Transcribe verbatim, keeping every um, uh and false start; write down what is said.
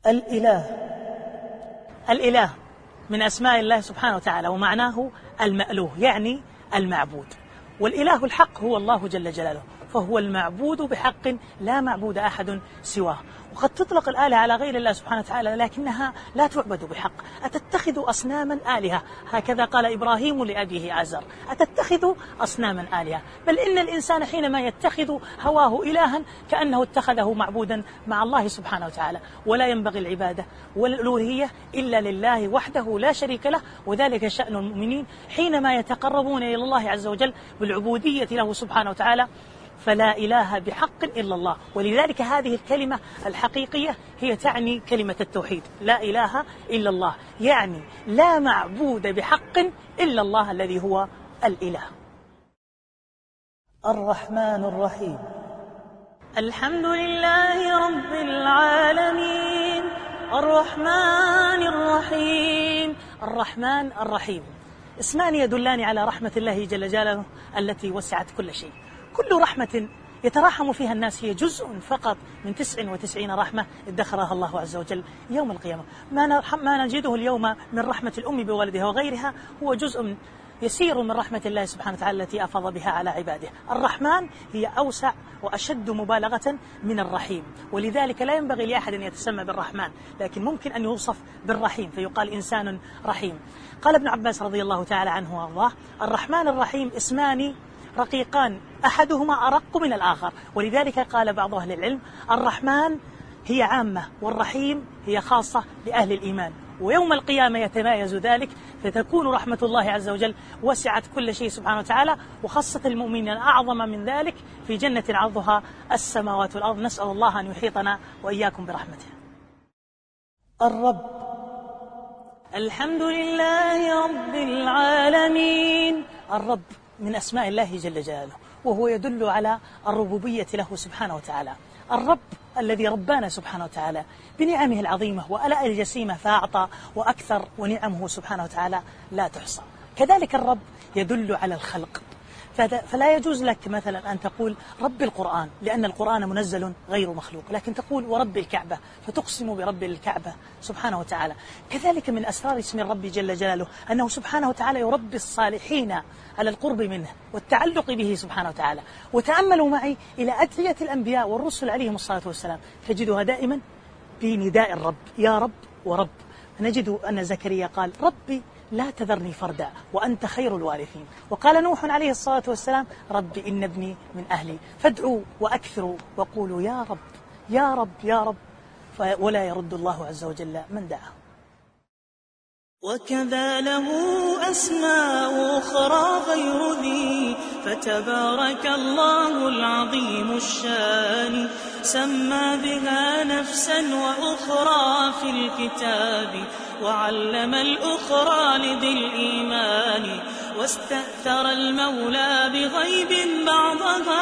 الإله. الإله من أسماء الله سبحانه وتعالى، ومعناه المألوه يعني المعبود، والإله الحق هو الله جل جلاله، فهو المعبود بحق لا معبود أحد سواه. وقد تطلق الآلهة على غير الله سبحانه وتعالى لكنها لا تعبد بحق. أتتخذ أصناما آلهة، هكذا قال إبراهيم لأبيه آزر، أتتخذ أصناما آلهة. بل إن الإنسان حينما يتخذ هواه إلها كأنه اتخذه معبودا مع الله سبحانه وتعالى. ولا ينبغي العبادة والألوهية إلا لله وحده لا شريك له، وذلك شأن المؤمنين حينما يتقربون إلى الله عز وجل بالعبودية له سبحانه وتعالى، فلا إله بحق إلا الله. ولذلك هذه الكلمة الحقيقية هي تعني كلمة التوحيد، لا إله إلا الله، يعني لا معبود بحق إلا الله الذي هو الإله. الرحمن الرحيم. الحمد لله رب العالمين الرحمن الرحيم. الرحمن الرحيم اسمان يدلان على رحمة الله جل جلاله التي وسعت كل شيء. كل رحمة يتراحم فيها الناس هي جزء فقط من تسع وتسعين رحمة ادخرها الله عز وجل يوم القيامة. ما نجده اليوم من رحمة الأم بولدها وغيرها هو جزء يسير من رحمة الله سبحانه وتعالى التي أفض بها على عباده. الرحمن هي أوسع وأشد مبالغة من الرحيم، ولذلك لا ينبغي لأحد أن يتسمى بالرحمن، لكن ممكن أن يوصف بالرحيم فيقال إنسان رحيم. قال ابن عباس رضي الله تعالى عنه وارضاه: الرحمن الرحيم اسمان رقيقان أحدهما أرق من الآخر، ولذلك قال بعض أهل العلم: الرحمن هي عامة والرحيم هي خاصة لأهل الإيمان، ويوم القيامة يتمايز ذلك، فتكون رحمة الله عز وجل وسعت كل شيء سبحانه وتعالى، وخاصة المؤمنين أعظم من ذلك في جنة عرضها السماوات والأرض. نسأل الله أن يحيطنا وإياكم برحمته. الرب. الحمد لله رب العالمين. الرب من أسماء الله جل جلاله، وهو يدل على الربوبية له سبحانه وتعالى. الرب الذي ربانا سبحانه وتعالى بنعمه العظيمة وآلائه الجسيمة فأعطى وأكثر، ونعمه سبحانه وتعالى لا تحصى. كذلك الرب يدل على الخلق، فلا يجوز لك مثلا أن تقول رب القرآن لأن القرآن منزل غير مخلوق، لكن تقول ورب الكعبة فتقسم برب الكعبة سبحانه وتعالى. كذلك من أسرار اسم الرب جل جلاله أنه سبحانه وتعالى يربي الصالحين على القرب منه والتعلق به سبحانه وتعالى. وتأملوا معي إلى أدعية الأنبياء والرسل عليهم الصلاة والسلام، تجدها دائما بنداء الرب، يا رب ورب. نجد أن زكريا قال: ربي لا تذرني فردا وأنت خير الوارثين. وقال نوح عليه الصلاة والسلام: رب إن ابني من أهلي. فادعوا وأكثروا وقولوا يا رب يا رب يا رب، ولا يرد الله عز وجل من دعاه. وكذا له أسماء أخرى غير ذي، فتبارك الله العظيم الشان، سمى بها نفسا وأخرى في الكتاب، وعلم الأخرى لذي الإيمان، واستأثر المولى بغيب بعضها